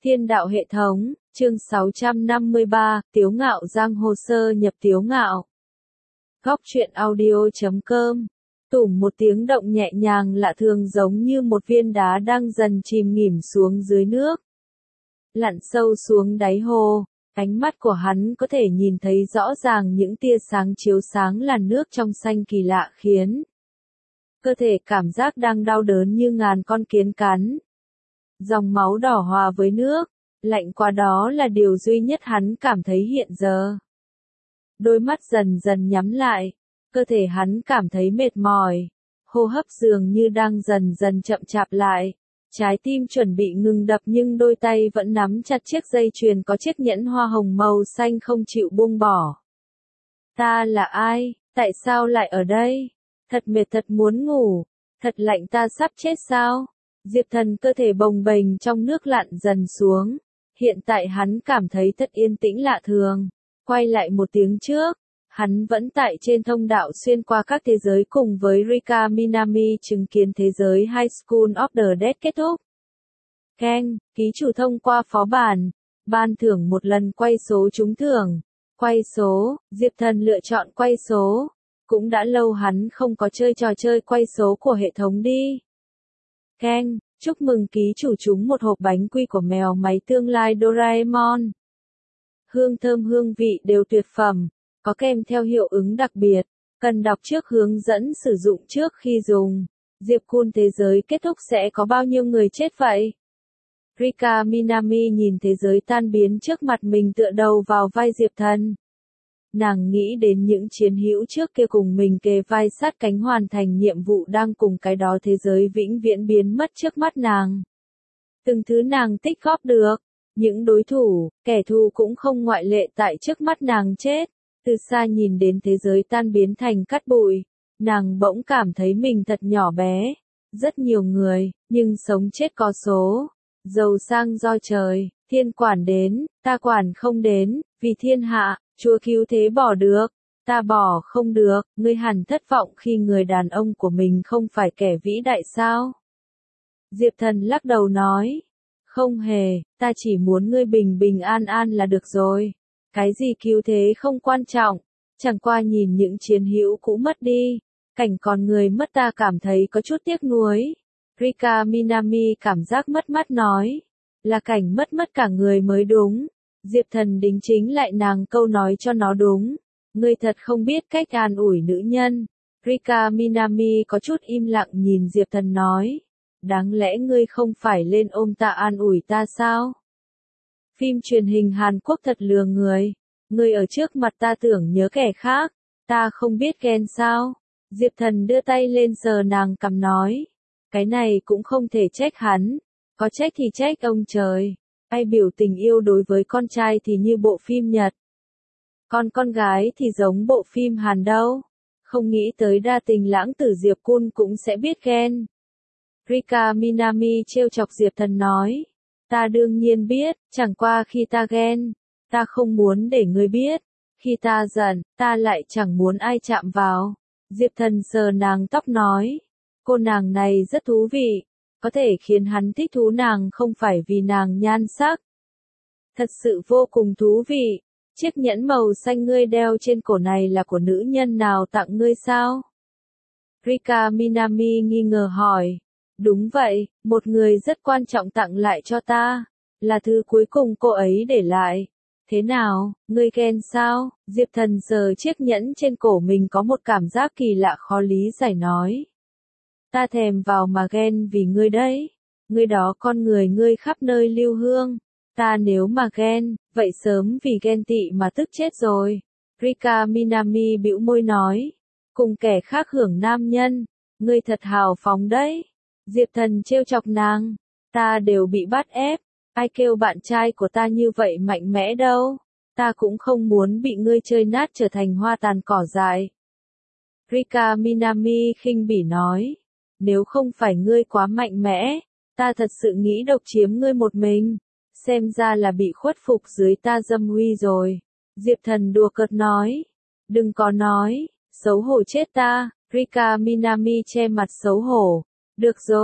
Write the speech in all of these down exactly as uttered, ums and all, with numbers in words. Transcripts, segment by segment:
Thiên đạo hệ thống, chương sáu trăm năm mươi ba, Tiếu Ngạo Giang hồ sơ nhập Tiếu Ngạo. Góc truyện audio chấm com. Tủm một tiếng động nhẹ nhàng lạ thường giống như một viên đá đang dần chìm nghỉm xuống dưới nước. Lặn sâu xuống đáy hồ, ánh mắt của hắn có thể nhìn thấy rõ ràng những tia sáng chiếu sáng làn nước trong xanh kỳ lạ khiến cơ thể cảm giác đang đau đớn như ngàn con kiến cắn. Dòng máu đỏ hòa với nước, lạnh quá đó là điều duy nhất hắn cảm thấy hiện giờ. Đôi mắt dần dần nhắm lại, cơ thể hắn cảm thấy mệt mỏi, hô hấp dường như đang dần dần chậm chạp lại. Trái tim chuẩn bị ngừng đập nhưng đôi tay vẫn nắm chặt chiếc dây chuyền có chiếc nhẫn hoa hồng màu xanh không chịu buông bỏ. Ta là ai? Tại sao lại ở đây? Thật mệt, thật muốn ngủ, thật lạnh, ta sắp chết sao? Diệp Thần cơ thể bồng bềnh trong nước lặn dần xuống. Hiện tại hắn cảm thấy thật yên tĩnh lạ thường. Quay lại một tiếng trước, hắn vẫn tại trên thông đạo xuyên qua các thế giới cùng với Rika Minami chứng kiến thế giới High School of the Dead kết thúc. Keng, ký chủ thông qua phó bản. Ban thưởng một lần quay số trúng thưởng. Quay số, Diệp Thần lựa chọn quay số. Cũng đã lâu hắn không có chơi trò chơi quay số của hệ thống đi. Keng, chúc mừng ký chủ trúng một hộp bánh quy của mèo máy tương lai Doraemon. Hương thơm hương vị đều tuyệt phẩm, có kèm theo hiệu ứng đặc biệt, cần đọc trước hướng dẫn sử dụng trước khi dùng. Diệp Kun thế giới kết thúc sẽ có bao nhiêu người chết vậy? Rika Minami nhìn thế giới tan biến trước mặt mình tựa đầu vào vai Diệp Thần. Nàng nghĩ đến những chiến hữu trước kia cùng mình kề vai sát cánh hoàn thành nhiệm vụ đang cùng cái đó thế giới vĩnh viễn biến mất trước mắt nàng. Từng thứ nàng tích góp được, những đối thủ, kẻ thù cũng không ngoại lệ tại trước mắt nàng chết. Từ xa nhìn đến thế giới tan biến thành cát bụi, nàng bỗng cảm thấy mình thật nhỏ bé. Rất nhiều người, nhưng sống chết có số. Giàu sang do trời, thiên quản đến, ta quản không đến, vì thiên hạ. Chúa cứu thế bỏ được, ta bỏ không được, ngươi hẳn thất vọng khi người đàn ông của mình không phải kẻ vĩ đại sao? Diệp Thần lắc đầu nói, không hề, ta chỉ muốn ngươi bình bình an an là được rồi. Cái gì cứu thế không quan trọng, chẳng qua nhìn những chiến hữu cũ mất đi, cảnh còn người mất ta cảm thấy có chút tiếc nuối. Rika Minami cảm giác mất mát nói, là cảnh mất mất cả người mới đúng. Diệp Thần đính chính lại nàng câu nói cho nó đúng. Ngươi thật không biết cách an ủi nữ nhân. Rika Minami có chút im lặng nhìn Diệp Thần nói. Đáng lẽ ngươi không phải lên ôm ta an ủi ta sao? Phim truyền hình Hàn Quốc thật lừa người. Ngươi ở trước mặt ta tưởng nhớ kẻ khác. Ta không biết ghen sao? Diệp Thần đưa tay lên sờ nàng cằm nói. Cái này cũng không thể trách hắn. Có trách thì trách ông trời. Ai biểu tình yêu đối với con trai thì như bộ phim Nhật. Còn con gái thì giống bộ phim Hàn đâu. Không nghĩ tới đa tình lãng tử Diệp Kun cũng sẽ biết ghen. Rika Minami trêu chọc Diệp Thần nói. Ta đương nhiên biết, chẳng qua khi ta ghen, ta không muốn để ngươi biết. Khi ta giận, ta lại chẳng muốn ai chạm vào. Diệp Thần sờ nàng tóc nói. Cô nàng này rất thú vị. Có thể khiến hắn thích thú nàng không phải vì nàng nhan sắc. Thật sự vô cùng thú vị. Chiếc nhẫn màu xanh ngươi đeo trên cổ này là của nữ nhân nào tặng ngươi sao? Rika Minami nghi ngờ hỏi. Đúng vậy, một người rất quan trọng tặng lại cho ta. Là thứ cuối cùng cô ấy để lại. Thế nào, ngươi ghen sao? Diệp Thần sờ chiếc nhẫn trên cổ mình có một cảm giác kỳ lạ khó lý giải nói. Ta thèm vào mà ghen vì ngươi đấy. Ngươi đó con người ngươi khắp nơi lưu hương. Ta nếu mà ghen, vậy sớm vì ghen tị mà tức chết rồi. Rika Minami bĩu môi nói. Cùng kẻ khác hưởng nam nhân. Ngươi thật hào phóng đấy. Diệp Thần trêu chọc nàng. Ta đều bị bắt ép. Ai kêu bạn trai của ta như vậy mạnh mẽ đâu. Ta cũng không muốn bị ngươi chơi nát trở thành hoa tàn cỏ dại. Rika Minami khinh bỉ nói. Nếu không phải ngươi quá mạnh mẽ, ta thật sự nghĩ độc chiếm ngươi một mình. Xem ra là bị khuất phục dưới ta dâm uy rồi. Diệp Thần đùa cợt nói. Đừng có nói, xấu hổ chết ta. Rika Minami che mặt xấu hổ. Được rồi,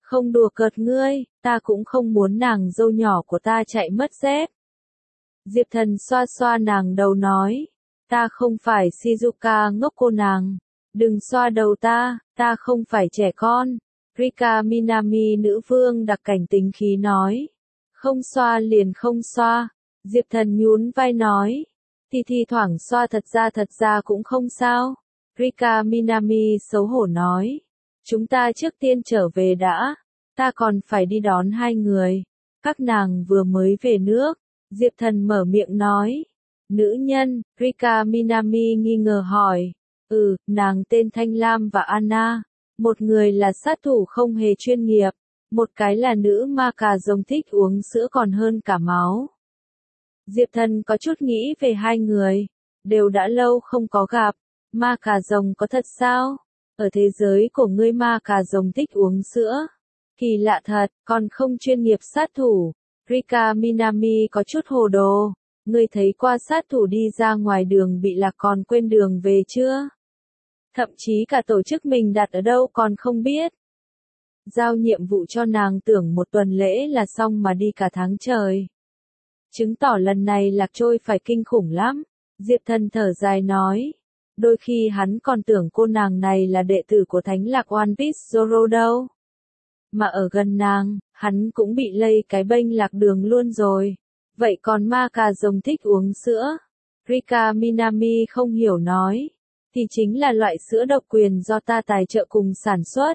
Không đùa cợt ngươi, ta cũng không muốn nàng dâu nhỏ của ta chạy mất dép. Diệp Thần xoa xoa nàng đầu nói, ta không phải Shizuka ngốc cô nàng, đừng xoa đầu ta, ta không phải trẻ con. Rika Minami nữ vương đặc cảnh tính khí nói, không xoa liền không xoa. Diệp Thần nhún vai nói, thì thi thoảng xoa thật ra thật ra cũng không sao. Rika Minami xấu hổ nói, chúng ta trước tiên trở về đã, ta còn phải đi đón hai người, các nàng vừa mới về nước. Diệp Thần mở miệng nói, nữ nhân. Rika Minami nghi ngờ hỏi, ừ, nàng tên Thanh Lam và Anna, một người là sát thủ không hề chuyên nghiệp, một cái là nữ ma cà rồng thích uống sữa còn hơn cả máu. Diệp Thần có chút nghĩ về hai người, đều đã lâu không có gặp. Ma cà rồng có thật sao? Ở thế giới của ngươi ma cà rồng thích uống sữa. Kỳ lạ thật, còn không chuyên nghiệp sát thủ. Rika Minami có chút hồ đồ. Ngươi thấy qua sát thủ đi ra ngoài đường bị lạc còn quên đường về chưa? Thậm chí cả tổ chức mình đặt ở đâu còn không biết. Giao nhiệm vụ cho nàng tưởng một tuần lễ là xong mà đi cả tháng trời. Chứng tỏ lần này lạc trôi phải kinh khủng lắm. Diệp Thần thở dài nói. Đôi khi hắn còn tưởng cô nàng này là đệ tử của thánh lạc One Piece Zoro đâu. Mà ở gần nàng, hắn cũng bị lây cái bênh lạc đường luôn rồi. Vậy còn ma cà rồng thích uống sữa? Rika Minami không hiểu nói. Thì chính là loại sữa độc quyền do ta tài trợ cùng sản xuất.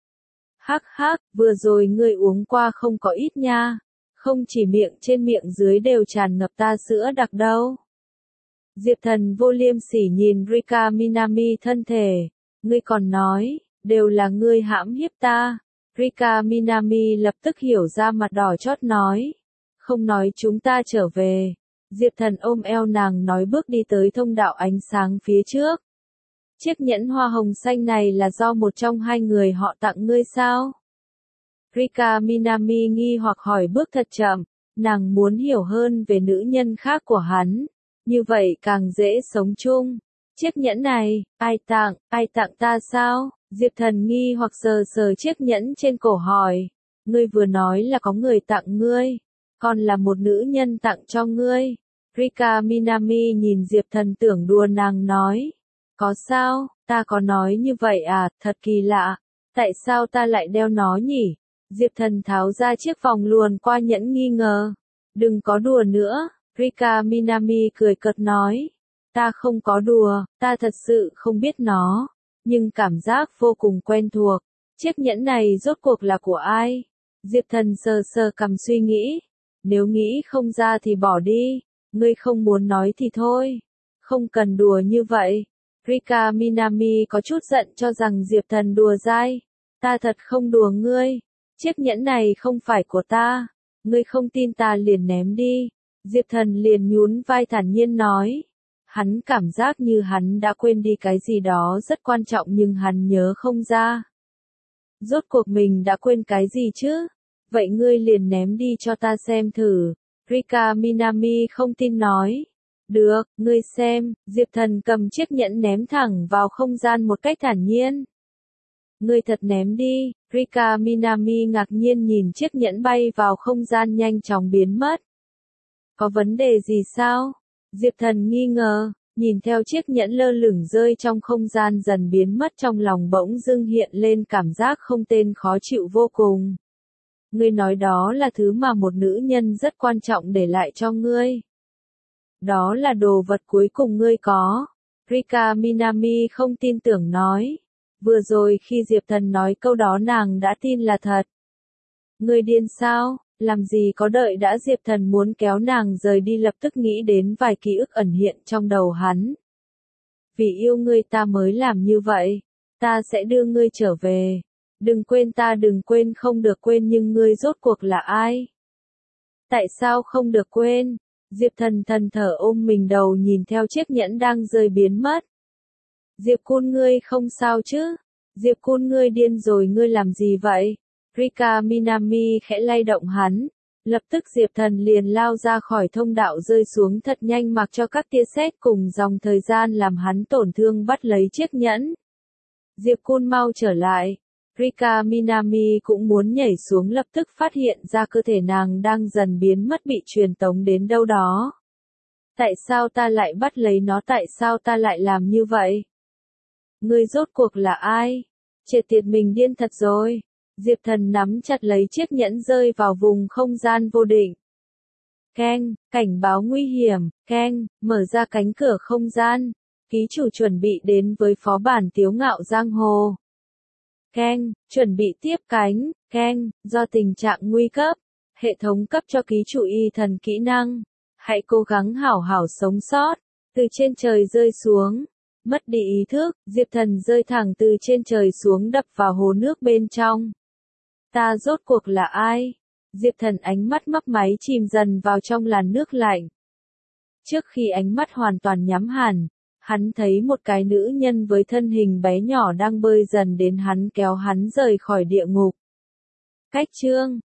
Hắc hắc, vừa rồi ngươi uống qua không có ít nha. Không chỉ miệng trên miệng dưới đều tràn ngập ta sữa đặc đâu. Diệp Thần vô liêm sỉ nhìn Rika Minami thân thể. Ngươi còn nói, đều là ngươi hãm hiếp ta. Rika Minami lập tức hiểu ra mặt đỏ chót nói. Không nói chúng ta trở về. Diệp Thần ôm eo nàng nói bước đi tới thông đạo ánh sáng phía trước. Chiếc nhẫn hoa hồng xanh này là do một trong hai người họ tặng ngươi sao? Rika Minami nghi hoặc hỏi bước thật chậm, nàng muốn hiểu hơn về nữ nhân khác của hắn, như vậy càng dễ sống chung. Chiếc nhẫn này, ai tặng, ai tặng ta sao? Diệp Thần nghi hoặc sờ sờ chiếc nhẫn trên cổ hỏi, ngươi vừa nói là có người tặng ngươi, còn là một nữ nhân tặng cho ngươi. Rika Minami nhìn Diệp Thần tưởng đùa nàng nói, có sao, ta có nói như vậy à, thật kỳ lạ, tại sao ta lại đeo nó nhỉ? Diệp Thần tháo ra chiếc vòng luồn qua nhẫn nghi ngờ. Đừng có đùa nữa, Rika Minami cười cợt nói. Ta không có đùa, ta thật sự không biết nó, nhưng cảm giác vô cùng quen thuộc. Chiếc nhẫn này rốt cuộc là của ai? Diệp Thần sờ sờ cằm suy nghĩ. Nếu nghĩ không ra thì bỏ đi, ngươi không muốn nói thì thôi. Không cần đùa như vậy. Rika Minami có chút giận cho rằng Diệp Thần đùa dai. Ta thật không đùa ngươi. Chiếc nhẫn này không phải của ta. Ngươi không tin ta liền ném đi. Diệp Thần liền nhún vai thản nhiên nói. Hắn cảm giác như hắn đã quên đi cái gì đó rất quan trọng nhưng hắn nhớ không ra. Rốt cuộc mình đã quên cái gì chứ? Vậy ngươi liền ném đi cho ta xem thử. Rika Minami không tin nói. Được, ngươi xem. Diệp Thần cầm chiếc nhẫn ném thẳng vào không gian một cách thản nhiên. Ngươi thật ném đi. Rika Minami ngạc nhiên nhìn chiếc nhẫn bay vào không gian nhanh chóng biến mất. Có vấn đề gì sao? Diệp Thần nghi ngờ, nhìn theo chiếc nhẫn lơ lửng rơi trong không gian dần biến mất trong lòng bỗng dưng hiện lên cảm giác không tên khó chịu vô cùng. Ngươi nói đó là thứ mà một nữ nhân rất quan trọng để lại cho ngươi. Đó là đồ vật cuối cùng ngươi có. Rika Minami không tin tưởng nói. Vừa rồi khi Diệp Thần nói câu đó nàng đã tin là thật. Ngươi điên sao? Làm gì có đợi đã Diệp Thần muốn kéo nàng rời đi lập tức nghĩ đến vài ký ức ẩn hiện trong đầu hắn. Vì yêu ngươi ta mới làm như vậy. Ta sẽ đưa ngươi trở về. Đừng quên ta đừng quên không được quên nhưng ngươi rốt cuộc là ai? Tại sao không được quên? Diệp Thần thần thở ôm mình đầu nhìn theo chiếc nhẫn đang rơi biến mất. Diệp Cun ngươi không sao chứ? Diệp Cun ngươi điên rồi ngươi làm gì vậy? Rika Minami khẽ lay động hắn. Lập tức Diệp Thần liền lao ra khỏi thông đạo rơi xuống thật nhanh mặc cho các tia sét cùng dòng thời gian làm hắn tổn thương bắt lấy chiếc nhẫn. Diệp Cun mau trở lại. Rika Minami cũng muốn nhảy xuống lập tức phát hiện ra cơ thể nàng đang dần biến mất bị truyền tống đến đâu đó. Tại sao ta lại bắt lấy nó, tại sao ta lại làm như vậy? Ngươi rốt cuộc là ai? Triệt tiệt mình điên thật rồi. Diệp Thần nắm chặt lấy chiếc nhẫn rơi vào vùng không gian vô định. Keng, cảnh báo nguy hiểm, keng, mở ra cánh cửa không gian. Ký chủ chuẩn bị đến với phó bản Tiếu Ngạo Giang Hồ. Keng, chuẩn bị tiếp cánh, keng, do tình trạng nguy cấp. Hệ thống cấp cho ký chủ y thần kỹ năng. Hãy cố gắng hảo hảo sống sót. Từ trên trời rơi xuống. Mất đi ý thức, Diệp Thần rơi thẳng từ trên trời xuống đập vào hồ nước bên trong. Ta rốt cuộc là ai? Diệp Thần ánh mắt mấp máy chìm dần vào trong làn nước lạnh. Trước khi ánh mắt hoàn toàn nhắm hẳn, hắn thấy một cái nữ nhân với thân hình bé nhỏ đang bơi dần đến hắn kéo hắn rời khỏi địa ngục. Cách chương